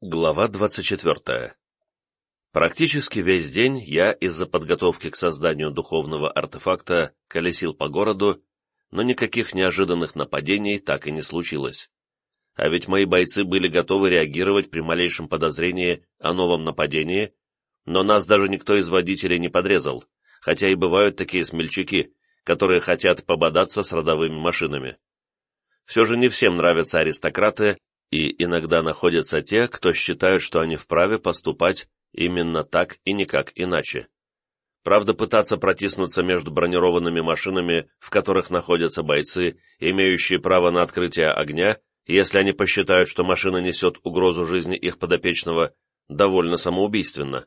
Глава 24. Практически весь день я из-за подготовки к созданию духовного артефакта колесил по городу, но никаких неожиданных нападений так и не случилось. А ведь мои бойцы были готовы реагировать при малейшем подозрении о новом нападении, но нас даже никто из водителей не подрезал, хотя и бывают такие смельчаки, которые хотят пободаться с родовыми машинами. Все же не всем нравятся аристократы, и иногда находятся те, кто считают, что они вправе поступать именно так и никак иначе. Правда, пытаться протиснуться между бронированными машинами, в которых находятся бойцы, имеющие право на открытие огня, если они посчитают, что машина несет угрозу жизни их подопечного, довольно самоубийственно.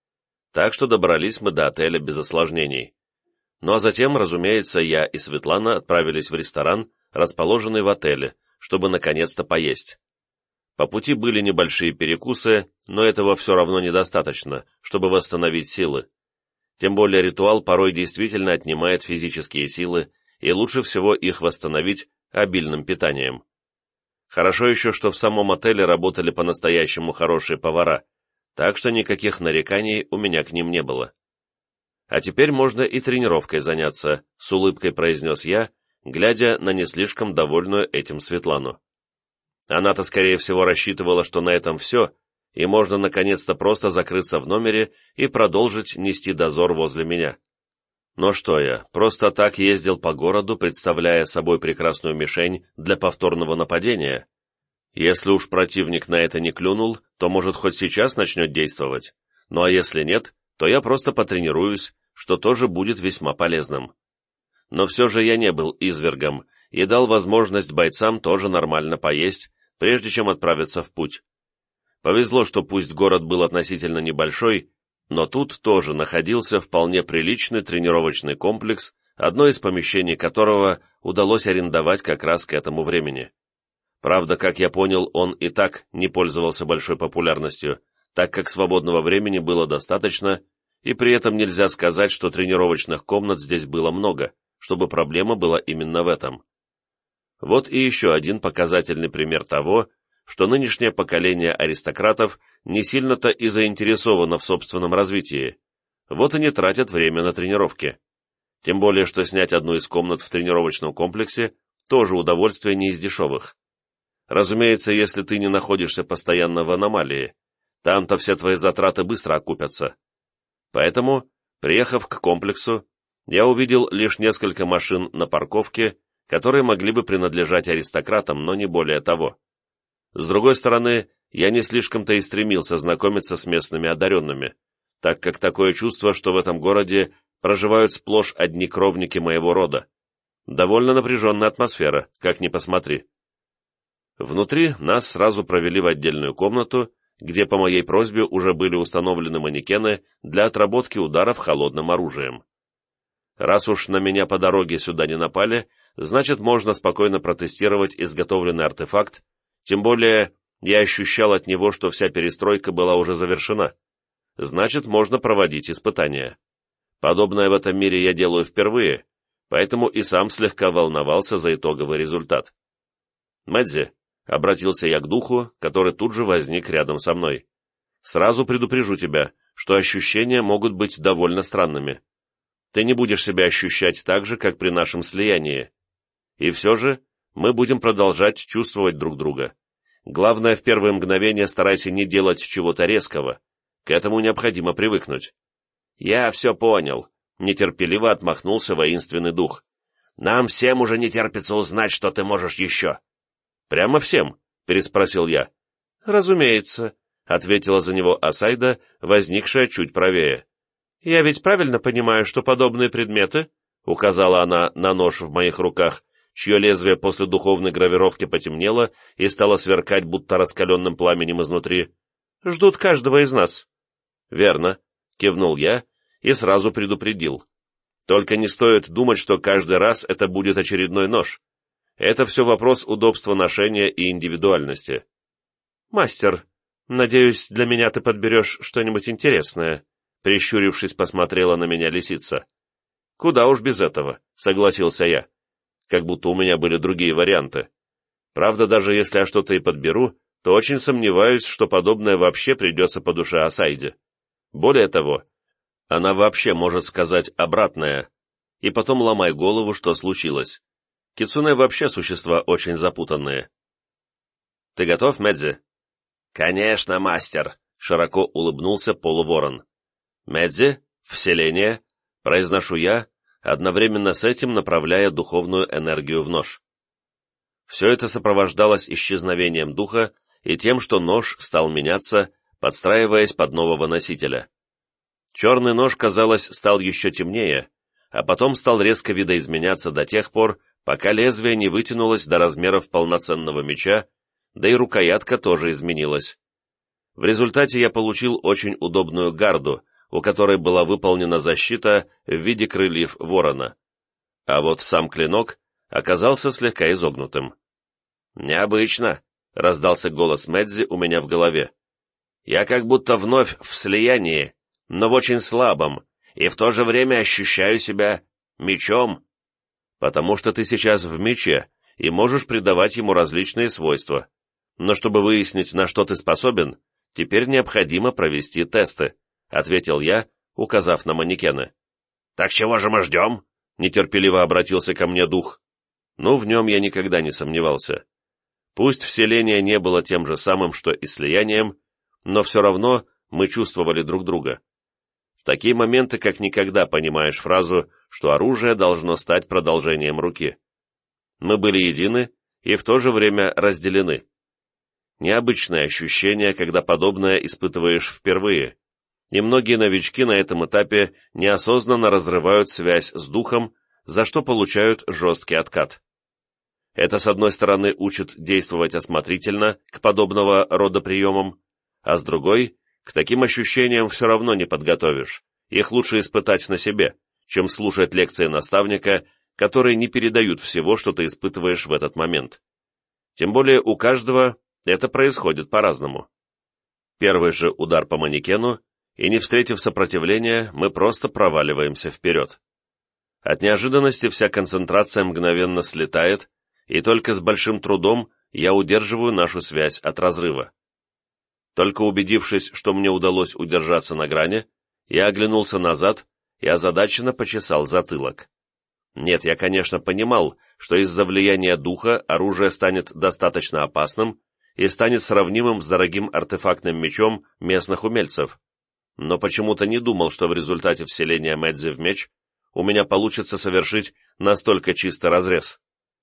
Так что добрались мы до отеля без осложнений. Ну а затем, разумеется, я и Светлана отправились в ресторан, расположенный в отеле, чтобы наконец-то поесть. По пути были небольшие перекусы, но этого все равно недостаточно, чтобы восстановить силы. Тем более ритуал порой действительно отнимает физические силы, и лучше всего их восстановить обильным питанием. Хорошо еще, что в самом отеле работали по-настоящему хорошие повара, так что никаких нареканий у меня к ним не было. «А теперь можно и тренировкой заняться», — с улыбкой произнес я, глядя на не слишком довольную этим Светлану. Она-то, скорее всего, рассчитывала, что на этом все, и можно наконец-то просто закрыться в номере и продолжить нести дозор возле меня. Но что я, просто так ездил по городу, представляя собой прекрасную мишень для повторного нападения? Если уж противник на это не клюнул, то, может, хоть сейчас начнет действовать. Ну а если нет, то я просто потренируюсь, что тоже будет весьма полезным. Но все же я не был извергом и дал возможность бойцам тоже нормально поесть, прежде чем отправиться в путь. Повезло, что пусть город был относительно небольшой, но тут тоже находился вполне приличный тренировочный комплекс, одно из помещений которого удалось арендовать как раз к этому времени. Правда, как я понял, он и так не пользовался большой популярностью, так как свободного времени было достаточно, и при этом нельзя сказать, что тренировочных комнат здесь было много, чтобы проблема была именно в этом. Вот и еще один показательный пример того, что нынешнее поколение аристократов не сильно-то и заинтересовано в собственном развитии, вот и не тратят время на тренировки. Тем более, что снять одну из комнат в тренировочном комплексе тоже удовольствие не из дешевых. Разумеется, если ты не находишься постоянно в аномалии, там-то все твои затраты быстро окупятся. Поэтому, приехав к комплексу, я увидел лишь несколько машин на парковке, которые могли бы принадлежать аристократам, но не более того. С другой стороны, я не слишком-то и стремился знакомиться с местными одаренными, так как такое чувство, что в этом городе проживают сплошь одни кровники моего рода. Довольно напряженная атмосфера, как ни посмотри. Внутри нас сразу провели в отдельную комнату, где по моей просьбе уже были установлены манекены для отработки ударов холодным оружием. Раз уж на меня по дороге сюда не напали, значит, можно спокойно протестировать изготовленный артефакт, тем более я ощущал от него, что вся перестройка была уже завершена. Значит, можно проводить испытания. Подобное в этом мире я делаю впервые, поэтому и сам слегка волновался за итоговый результат. «Мэдзи», — обратился я к духу, который тут же возник рядом со мной, — «сразу предупрежу тебя, что ощущения могут быть довольно странными. Ты не будешь себя ощущать так же, как при нашем слиянии. И все же мы будем продолжать чувствовать друг друга. Главное, в первые мгновения старайся не делать чего-то резкого. К этому необходимо привыкнуть». «Я все понял», — нетерпеливо отмахнулся воинственный дух. «Нам всем уже не терпится узнать, что ты можешь еще». «Прямо всем?» — переспросил я. «Разумеется», — ответила за него Асайда, возникшая чуть правее. «Я ведь правильно понимаю, что подобные предметы», — указала она на нож в моих руках, чье лезвие после духовной гравировки потемнело и стало сверкать, будто раскаленным пламенем изнутри, — «ждут каждого из нас». «Верно», — кивнул я и сразу предупредил. «Только не стоит думать, что каждый раз это будет очередной нож. Это все вопрос удобства ношения и индивидуальности». «Мастер, надеюсь, для меня ты подберешь что-нибудь интересное», — прищурившись, посмотрела на меня лисица. «Куда уж без этого», — согласился я. Как будто у меня были другие варианты. Правда, даже если я что-то и подберу, то очень сомневаюсь, что подобное вообще придется по душе Асайде. Более того, она вообще может сказать обратное, и потом ломай голову, что случилось. Кицунэ вообще существа очень запутанные. «Ты готов, Мэдзи?» «Конечно, мастер», — широко улыбнулся полуворон. «Мэдзи, вселение», — произношу я, одновременно с этим направляя духовную энергию в нож. Все это сопровождалось исчезновением духа и тем, что нож стал меняться, подстраиваясь под нового носителя. Черный нож, казалось, стал еще темнее, а потом стал резко видоизменяться до тех пор, пока лезвие не вытянулось до размеров полноценного меча, да и рукоятка тоже изменилась. В результате я получил очень удобную гарду, у которой была выполнена защита в виде крыльев ворона. А вот сам клинок оказался слегка изогнутым. «Необычно», — раздался голос Мэдзи у меня в голове. «Я как будто вновь в слиянии, но в очень слабом, и в то же время ощущаю себя мечом». «Потому что ты сейчас в мече и можешь придавать ему различные свойства. Но чтобы выяснить, на что ты способен, теперь необходимо провести тесты», — ответил я, указав на манекены. «Так чего же мы ждем?» — нетерпеливо обратился ко мне дух. Ну, в нем я никогда не сомневался. Пусть вселение не было тем же самым, что и слиянием, но все равно мы чувствовали друг друга. В такие моменты как никогда понимаешь фразу, что оружие должно стать продолжением руки. Мы были едины и в то же время разделены. Необычное ощущение, когда подобное испытываешь впервые, и многие новички на этом этапе неосознанно разрывают связь с духом, за что получают жесткий откат. Это, с одной стороны, учит действовать осмотрительно к подобного рода приемам, а с другой, к таким ощущениям все равно не подготовишь, их лучше испытать на себе, чем слушать лекции наставника, которые не передают всего, что ты испытываешь в этот момент. Тем более у каждого это происходит по-разному. Первый же удар по манекену, и не встретив сопротивления, мы просто проваливаемся вперед. От неожиданности вся концентрация мгновенно слетает, и только с большим трудом я удерживаю нашу связь от разрыва. Только убедившись, что мне удалось удержаться на грани, я оглянулся назад и озадаченно почесал затылок. Нет, я, конечно, понимал, что из-за влияния духа оружие станет достаточно опасным и станет сравнимым с дорогим артефактным мечом местных умельцев, но почему-то не думал, что в результате вселения Мэдзи в меч у меня получится совершить настолько чистый разрез.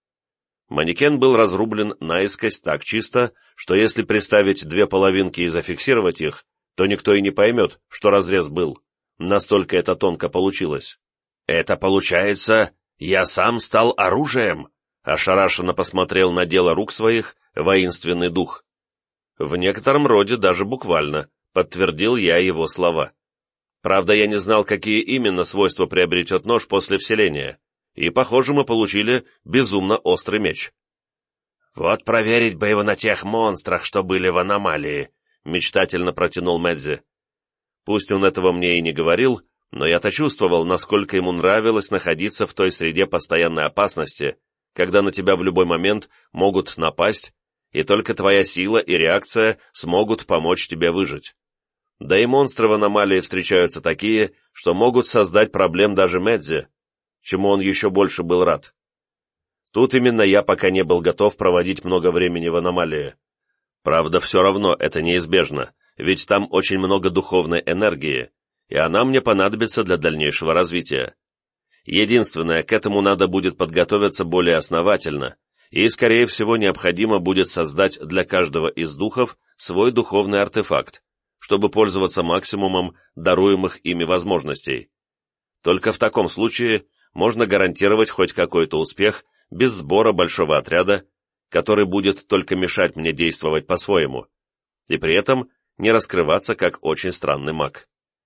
Манекен был разрублен наискось так чисто, что если приставить две половинки и зафиксировать их, то никто и не поймет, что разрез был. Настолько это тонко получилось. «Это получается, я сам стал оружием?» — ошарашенно посмотрел на дело рук своих воинственный дух. «В некотором роде даже буквально», — подтвердил я его слова. Правда, я не знал, какие именно свойства приобретет нож после вселения, и, похоже, мы получили безумно острый меч. «Вот проверить бы его на тех монстрах, что были в аномалии», — мечтательно протянул Мэдзи. Пусть он этого мне и не говорил, но я-то чувствовал, насколько ему нравилось находиться в той среде постоянной опасности, когда на тебя в любой момент могут напасть, и только твоя сила и реакция смогут помочь тебе выжить. Да и монстры в аномалии встречаются такие, что могут создать проблем даже Мэдзи, чему он еще больше был рад. Тут именно я пока не был готов проводить много времени в аномалии. Правда, все равно это неизбежно, ведь там очень много духовной энергии, и она мне понадобится для дальнейшего развития. Единственное, к этому надо будет подготовиться более основательно, и, скорее всего, необходимо будет создать для каждого из духов свой духовный артефакт, чтобы пользоваться максимумом даруемых ими возможностей. Только в таком случае можно гарантировать хоть какой-то успех без сбора большого отряда, который будет только мешать мне действовать по-своему, и при этом не раскрываться как очень странный маг.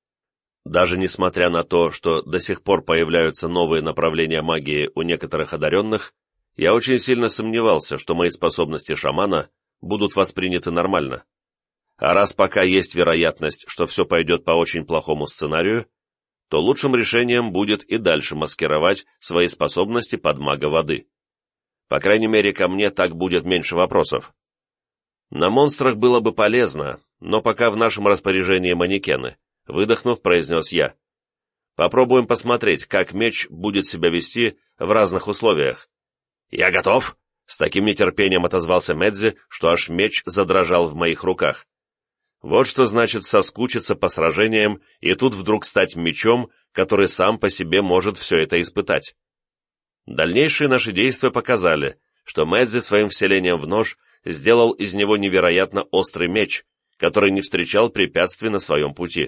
Даже несмотря на то, что до сих пор появляются новые направления магии у некоторых одаренных, я очень сильно сомневался, что мои способности шамана будут восприняты нормально. А раз пока есть вероятность, что все пойдет по очень плохому сценарию, то лучшим решением будет и дальше маскировать свои способности под мага воды. По крайней мере, ко мне так будет меньше вопросов. На монстрах было бы полезно, но пока в нашем распоряжении манекены, выдохнув, произнес я. Попробуем посмотреть, как меч будет себя вести в разных условиях. «Я готов!» — с таким нетерпением отозвался Медзи, что аж меч задрожал в моих руках. Вот что значит соскучиться по сражениям и тут вдруг стать мечом, который сам по себе может все это испытать. Дальнейшие наши действия показали, что Медзи своим вселением в нож сделал из него невероятно острый меч, который не встречал препятствий на своем пути.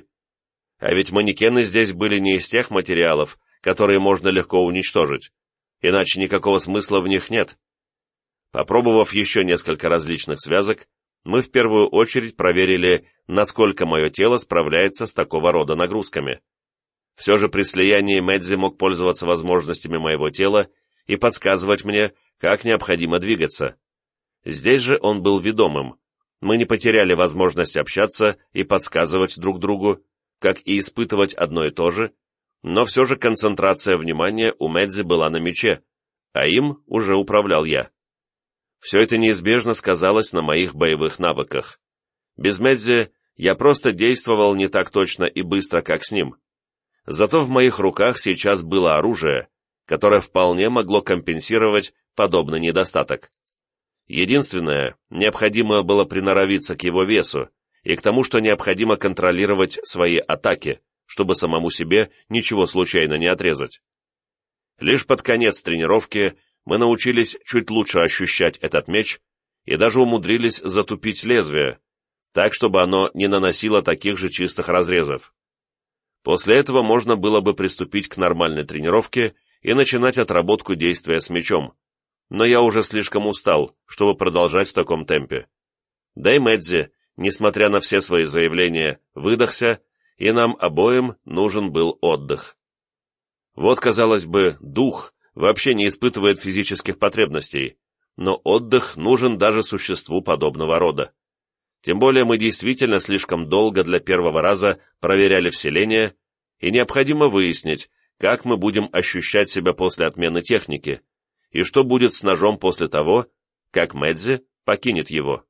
А ведь манекены здесь были не из тех материалов, которые можно легко уничтожить, иначе никакого смысла в них нет. Попробовав еще несколько различных связок, мы в первую очередь проверили, насколько мое тело справляется с такого рода нагрузками. Все же при слиянии Медзи мог пользоваться возможностями моего тела и подсказывать мне, как необходимо двигаться. Здесь же он был ведомым. Мы не потеряли возможность общаться и подсказывать друг другу, как и испытывать одно и то же, но все же концентрация внимания у Медзи была на мече, а им уже управлял я. Все это неизбежно сказалось на моих боевых навыках. Без Медзи я просто действовал не так точно и быстро, как с ним. Зато в моих руках сейчас было оружие, которое вполне могло компенсировать подобный недостаток. Единственное, необходимо было приноровиться к его весу и к тому, что необходимо контролировать свои атаки, чтобы самому себе ничего случайно не отрезать. Лишь под конец тренировки мы научились чуть лучше ощущать этот меч и даже умудрились затупить лезвие, так, чтобы оно не наносило таких же чистых разрезов. После этого можно было бы приступить к нормальной тренировке и начинать отработку действия с мечом, но я уже слишком устал, чтобы продолжать в таком темпе. Да и Медзи, несмотря на все свои заявления, выдохся, и нам обоим нужен был отдых. Вот, казалось бы, дух вообще не испытывает физических потребностей, но отдых нужен даже существу подобного рода. Тем более мы действительно слишком долго для первого раза проверяли вселение, и необходимо выяснить, как мы будем ощущать себя после отмены техники, и что будет с ножом после того, как Медзи покинет его.